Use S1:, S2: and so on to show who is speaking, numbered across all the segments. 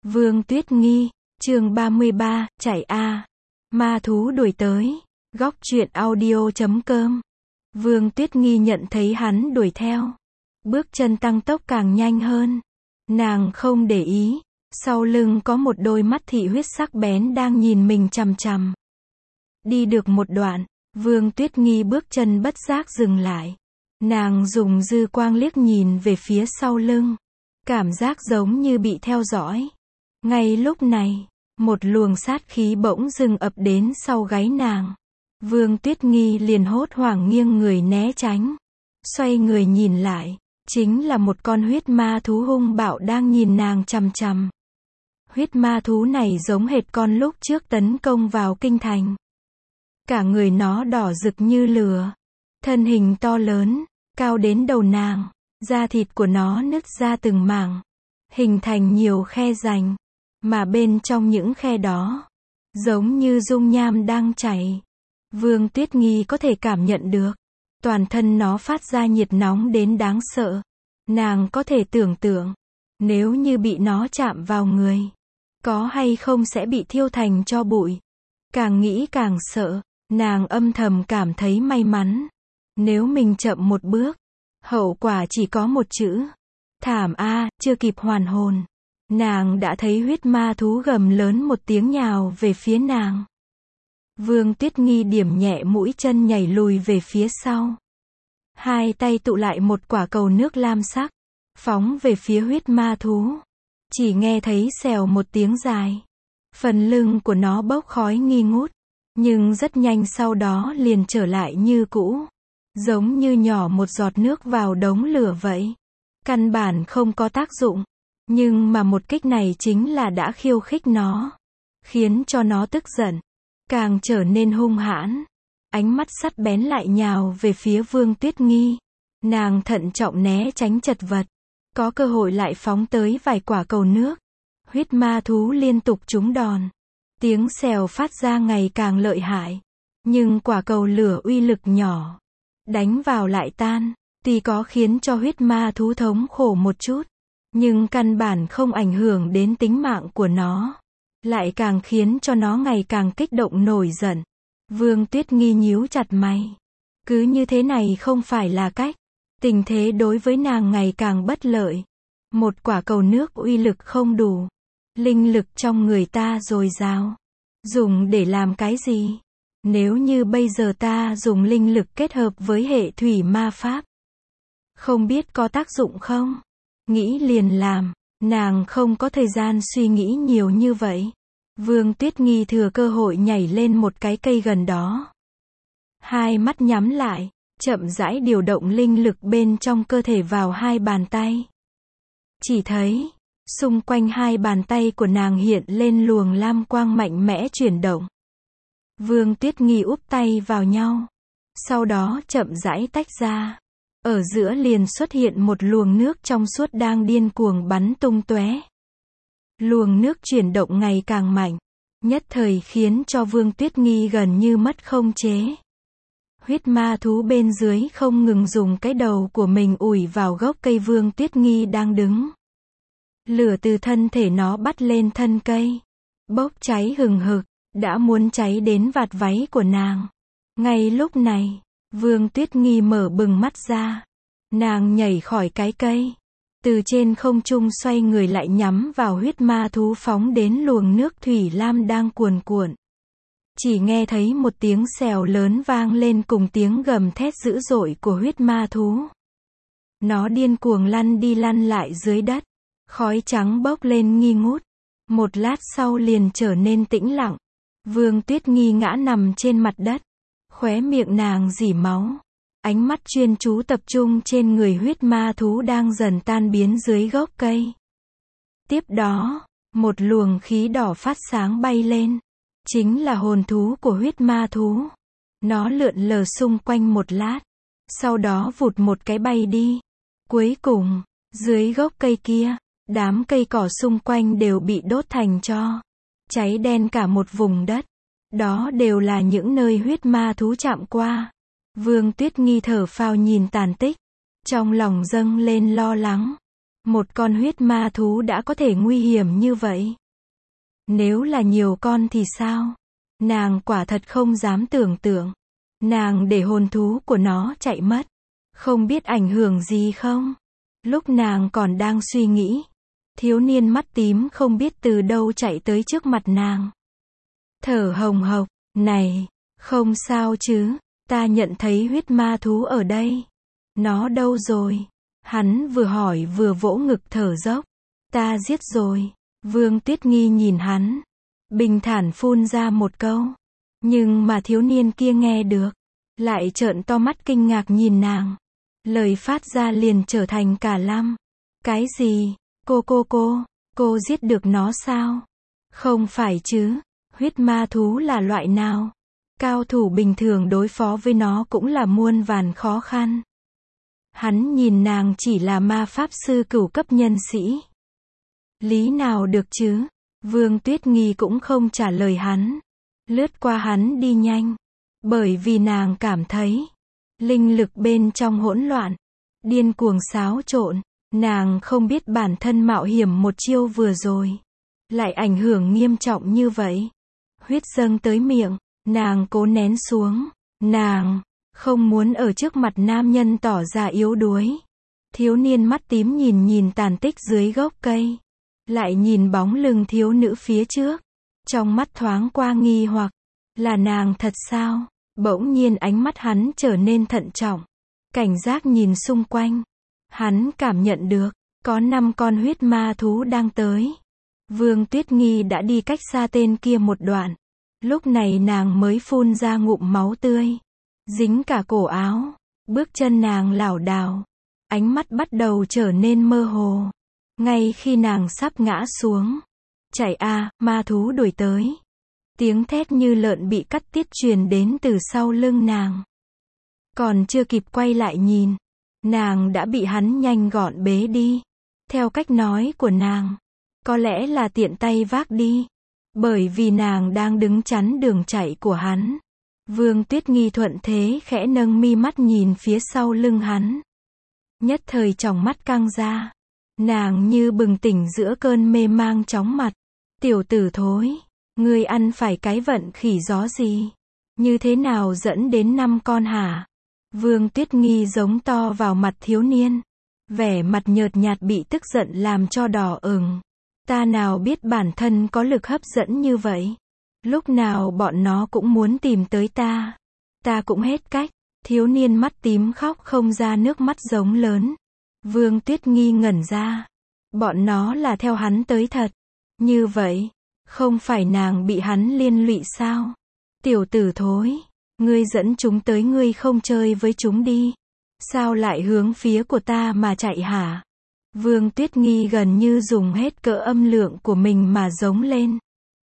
S1: Vương Tuyết Nghi, chương 33, chạy a. Ma thú đuổi tới. Góc truyện audio.com. Vương Tuyết Nghi nhận thấy hắn đuổi theo. Bước chân tăng tốc càng nhanh hơn. Nàng không để ý. Sau lưng có một đôi mắt thị huyết sắc bén đang nhìn mình chằm chằm. Đi được một đoạn, Vương Tuyết Nghi bước chân bất giác dừng lại. Nàng dùng dư quang liếc nhìn về phía sau lưng. Cảm giác giống như bị theo dõi. Ngay lúc này, một luồng sát khí bỗng dưng ập đến sau gáy nàng. Vương Tuyết Nghi liền hốt hoảng nghiêng người né tránh. Xoay người nhìn lại, chính là một con huyết ma thú hung bạo đang nhìn nàng chằm chằm. Huyết ma thú này giống hệt con lúc trước tấn công vào kinh thành. Cả người nó đỏ rực như lửa. Thân hình to lớn, cao đến đầu nàng. Da thịt của nó nứt ra từng mảng, hình thành nhiều khe rãnh, mà bên trong những khe đó, giống như dung nham đang chảy. Vương Tuyết Nghi có thể cảm nhận được, toàn thân nó phát ra nhiệt nóng đến đáng sợ. Nàng có thể tưởng tượng, nếu như bị nó chạm vào người, có hay không sẽ bị thiêu thành tro bụi. Càng nghĩ càng sợ, nàng âm thầm cảm thấy may mắn. Nếu mình chậm một bước, hậu quả chỉ có một chữ. Thảm a. Chưa kịp hoàn hồn, nàng đã thấy huyết ma thú gầm lớn một tiếng nhào về phía nàng. Vương Tuyết Nghi điểm nhẹ mũi chân nhảy lùi về phía sau. Hai tay tụ lại một quả cầu nước lam sắc, phóng về phía huyết ma thú. Chỉ nghe thấy xèo một tiếng dài. Phần lưng của nó bốc khói nghi ngút, nhưng rất nhanh sau đó liền trở lại như cũ. Giống như nhỏ một giọt nước vào đống lửa vậy. Căn bản không có tác dụng. Nhưng mà một kích này chính là đã khiêu khích nó. Khiến cho nó tức giận. Càng trở nên hung hãn. Ánh mắt sắt bén lại nhào về phía Vương Tuyết Nghi. Nàng thận trọng né tránh chật vật. Có cơ hội lại phóng tới vài quả cầu nước. Huyết ma thú liên tục trúng đòn. Tiếng xèo phát ra ngày càng lợi hại. Nhưng quả cầu lửa uy lực nhỏ. Đánh vào lại tan, tuy có khiến cho huyết ma thú thống khổ một chút, nhưng căn bản không ảnh hưởng đến tính mạng của nó, lại càng khiến cho nó ngày càng kích động nổi giận. Vương Tuyết Nghi nhíu chặt mày. Cứ như thế này không phải là cách. Tình thế đối với nàng ngày càng bất lợi. Một quả cầu nước uy lực không đủ. Linh lực trong người ta dồi dào. Dùng để làm cái gì? Nếu như bây giờ ta dùng linh lực kết hợp với hệ thủy ma pháp, không biết có tác dụng không? Nghĩ liền làm, nàng không có thời gian suy nghĩ nhiều như vậy. Vương Tuyết Nghi thừa cơ hội nhảy lên một cái cây gần đó. Hai mắt nhắm lại, chậm rãi điều động linh lực bên trong cơ thể vào hai bàn tay. Chỉ thấy, xung quanh hai bàn tay của nàng hiện lên luồng lam quang mạnh mẽ chuyển động. Vương Tuyết Nghi úp tay vào nhau. Sau đó chậm rãi tách ra. Ở giữa liền xuất hiện một luồng nước trong suốt đang điên cuồng bắn tung tóe. Luồng nước chuyển động ngày càng mạnh. Nhất thời khiến cho Vương Tuyết Nghi gần như mất khống chế. Huyết ma thú bên dưới không ngừng dùng cái đầu của mình ủi vào gốc cây Vương Tuyết Nghi đang đứng. Lửa từ thân thể nó bắt lên thân cây. Bốc cháy hừng hực. Đã muốn cháy đến vạt váy của nàng. Ngay lúc này, Vương Tuyết Nghi mở bừng mắt ra. Nàng nhảy khỏi cái cây. Từ trên không trung xoay người lại nhắm vào huyết ma thú phóng đến luồng nước thủy lam đang cuồn cuộn. Chỉ nghe thấy một tiếng xèo lớn vang lên cùng tiếng gầm thét dữ dội của huyết ma thú. Nó điên cuồng lăn đi lăn lại dưới đất. Khói trắng bốc lên nghi ngút. Một lát sau liền trở nên tĩnh lặng. Vương Tuyết Nghi ngã nằm trên mặt đất. Khóe miệng nàng rỉ máu. Ánh mắt chuyên chú tập trung trên người huyết ma thú đang dần tan biến dưới gốc cây. Tiếp đó, một luồng khí đỏ phát sáng bay lên. Chính là hồn thú của huyết ma thú. Nó lượn lờ xung quanh một lát. Sau đó vụt một cái bay đi. Cuối cùng, dưới gốc cây kia, đám cây cỏ xung quanh đều bị đốt thành tro. Cháy đen cả một vùng đất. Đó đều là những nơi huyết ma thú chạm qua. Vương Tuyết Nghi thở phào nhìn tàn tích. Trong lòng dâng lên lo lắng. Một con huyết ma thú đã có thể nguy hiểm như vậy. Nếu là nhiều con thì sao? Nàng quả thật không dám tưởng tượng. Nàng để hồn thú của nó chạy mất. Không biết ảnh hưởng gì không? Lúc nàng còn đang suy nghĩ, thiếu niên mắt tím không biết từ đâu chạy tới trước mặt nàng. Thở hồng hộc, này, không sao chứ, ta nhận thấy huyết ma thú ở đây. Nó đâu rồi? Hắn vừa hỏi vừa vỗ ngực thở dốc. Ta giết rồi. Vương Tuyết Nghi nhìn hắn, bình thản phun ra một câu. Nhưng mà thiếu niên kia nghe được, lại trợn to mắt kinh ngạc nhìn nàng. Lời phát ra liền trở thành cả lăm. Cái gì? Cô giết được nó sao? Không phải chứ, huyết ma thú là loại nào? Cao thủ bình thường đối phó với nó cũng là muôn vàn khó khăn. Hắn nhìn nàng chỉ là ma pháp sư cửu cấp nhân sĩ. Lý nào được chứ? Vương Tuyết Nghi cũng không trả lời hắn. Lướt qua hắn đi nhanh. Bởi vì nàng cảm thấy linh lực bên trong hỗn loạn, điên cuồng xáo trộn. Nàng không biết bản thân mạo hiểm một chiêu vừa rồi lại ảnh hưởng nghiêm trọng như vậy. Huyết dâng tới miệng, nàng cố nén xuống. Nàng không muốn ở trước mặt nam nhân tỏ ra yếu đuối. Thiếu niên mắt tím nhìn tàn tích dưới gốc cây, lại nhìn bóng lưng thiếu nữ phía trước. Trong mắt thoáng qua nghi hoặc, là nàng thật sao? Bỗng nhiên ánh mắt hắn trở nên thận trọng, cảnh giác nhìn xung quanh. Hắn cảm nhận được, có 5 con huyết ma thú đang tới. Vương Tuyết Nghi đã đi cách xa tên kia một đoạn. Lúc này nàng mới phun ra ngụm máu tươi, dính cả cổ áo. Bước chân nàng lảo đảo, ánh mắt bắt đầu trở nên mơ hồ. Ngay khi nàng sắp ngã xuống, chạy a, ma thú đuổi tới. Tiếng thét như lợn bị cắt tiết truyền đến từ sau lưng nàng. Còn chưa kịp quay lại nhìn, nàng đã bị hắn nhanh gọn bế đi. Theo cách nói của nàng, có lẽ là tiện tay vác đi. Bởi vì nàng đang đứng chắn đường chạy của hắn. Vương Tuyết Nghi thuận thế khẽ nâng mi mắt nhìn phía sau lưng hắn. Nhất thời tròng mắt căng ra. Nàng như bừng tỉnh giữa cơn mê mang chóng mặt. Tiểu tử thối, ngươi ăn phải cái vận khỉ gió gì? Như thế nào dẫn đến 5 con hả? Vương Tuyết Nghi giống to vào mặt thiếu niên. Vẻ mặt nhợt nhạt bị tức giận làm cho đỏ ửng. Ta nào biết bản thân có lực hấp dẫn như vậy. Lúc nào bọn nó cũng muốn tìm tới ta. Ta cũng hết cách. Thiếu niên mắt tím khóc không ra nước mắt giống lớn. Vương Tuyết Nghi ngẩn ra. Bọn nó là theo hắn tới thật. Như vậy, không phải nàng bị hắn liên lụy sao? Tiểu tử thối, ngươi dẫn chúng tới, ngươi không chơi với chúng đi. Sao lại hướng phía của ta mà chạy hả? Vương Tuyết Nghi gần như dùng hết cỡ âm lượng của mình mà giống lên.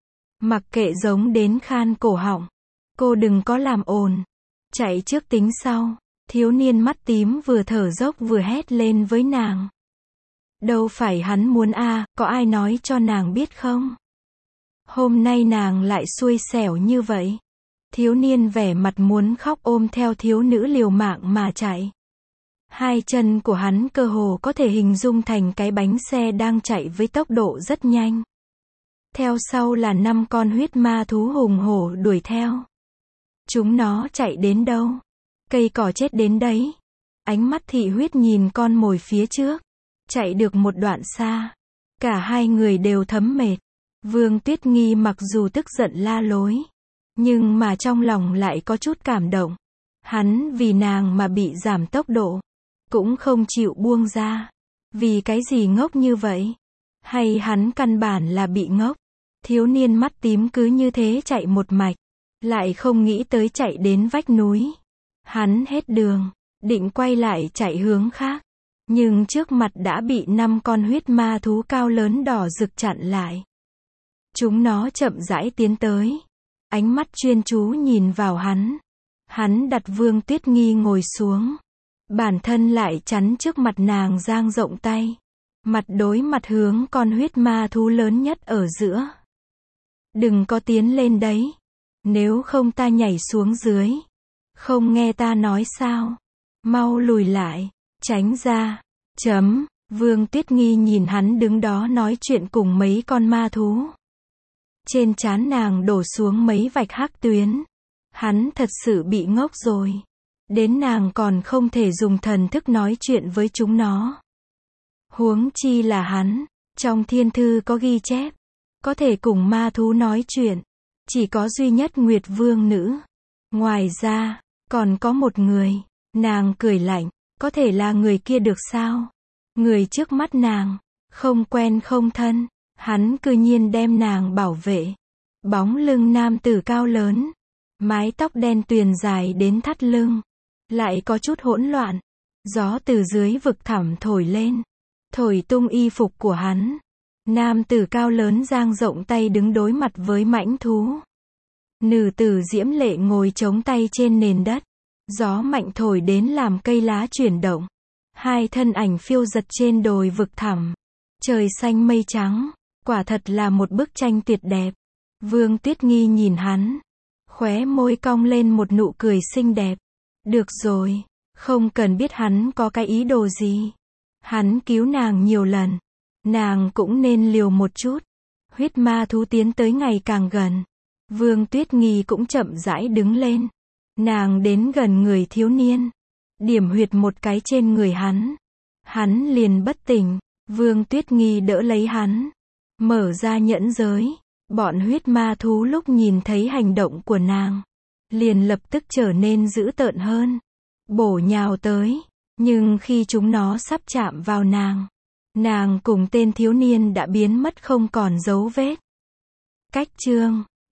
S1: Mặc kệ giống đến khan cổ họng. Cô đừng có làm ồn. Chạy trước tính sau. Thiếu niên mắt tím vừa thở dốc vừa hét lên với nàng. Đâu phải hắn muốn có ai nói cho nàng biết không? Hôm nay nàng lại xui xẻo như vậy. Thiếu niên vẻ mặt muốn khóc ôm theo thiếu nữ liều mạng mà chạy. Hai chân của hắn cơ hồ có thể hình dung thành cái bánh xe đang chạy với tốc độ rất nhanh. Theo sau là 5 con huyết ma thú hùng hổ đuổi theo. Chúng nó chạy đến đâu? Cây cỏ chết đến đấy. Ánh mắt thị huyết nhìn con mồi phía trước. Chạy được một đoạn xa. Cả hai người đều thấm mệt. Vương Tuyết Nghi mặc dù tức giận la lối, nhưng mà trong lòng lại có chút cảm động. Hắn vì nàng mà bị giảm tốc độ, cũng không chịu buông ra. Vì cái gì ngốc như vậy? Hay hắn căn bản là bị ngốc? Thiếu niên mắt tím cứ như thế chạy một mạch, lại không nghĩ tới chạy đến vách núi. Hắn hết đường, định quay lại chạy hướng khác. Nhưng trước mặt đã bị 5 con huyết ma thú cao lớn đỏ rực chặn lại. Chúng nó chậm rãi tiến tới. Ánh mắt chuyên chú nhìn vào hắn. Hắn đặt Vương Tuyết Nghi ngồi xuống. Bản thân lại chắn trước mặt nàng dang rộng tay. Mặt đối mặt hướng con huyết ma thú lớn nhất ở giữa. Đừng có tiến lên đấy. Nếu không ta nhảy xuống dưới. Không nghe ta nói sao? Mau lùi lại. Tránh ra. Vương Tuyết Nghi nhìn hắn đứng đó nói chuyện cùng mấy con ma thú. Trên trán nàng đổ xuống mấy vạch hắc tuyến. Hắn thật sự bị ngốc rồi. Đến nàng còn không thể dùng thần thức nói chuyện với chúng nó. Huống chi là hắn. Trong thiên thư có ghi chép. Có thể cùng ma thú nói chuyện. Chỉ có duy nhất Nguyệt Vương nữ. Ngoài ra, còn có một người. Nàng cười lạnh. Có thể là người kia được sao? Người trước mắt nàng. Không quen không thân. Hắn cư nhiên đem nàng bảo vệ. Bóng lưng nam tử cao lớn. Mái tóc đen tuyền dài đến thắt lưng. Lại có chút hỗn loạn. Gió từ dưới vực thẳm thổi lên. Thổi tung y phục của hắn. Nam tử cao lớn dang rộng tay đứng đối mặt với mãnh thú. Nữ tử diễm lệ ngồi chống tay trên nền đất. Gió mạnh thổi đến làm cây lá chuyển động. Hai thân ảnh phiêu giật trên đồi vực thẳm. Trời xanh mây trắng. Quả thật là một bức tranh tuyệt đẹp. Vương Tuyết Nghi nhìn hắn. Khóe môi cong lên một nụ cười xinh đẹp. Được rồi. Không cần biết hắn có cái ý đồ gì. Hắn cứu nàng nhiều lần. Nàng cũng nên liều một chút. Huyết ma thú tiến tới ngày càng gần. Vương Tuyết Nghi cũng chậm rãi đứng lên. Nàng đến gần người thiếu niên. Điểm huyệt một cái trên người hắn. Hắn liền bất tỉnh. Vương Tuyết Nghi đỡ lấy hắn. Mở ra nhẫn giới. Bọn huyết ma thú lúc nhìn thấy hành động của nàng. Liền lập tức trở nên dữ tợn hơn. Bổ nhào tới. Nhưng khi chúng nó sắp chạm vào nàng. Nàng cùng tên thiếu niên đã biến mất không còn dấu vết. Cách chương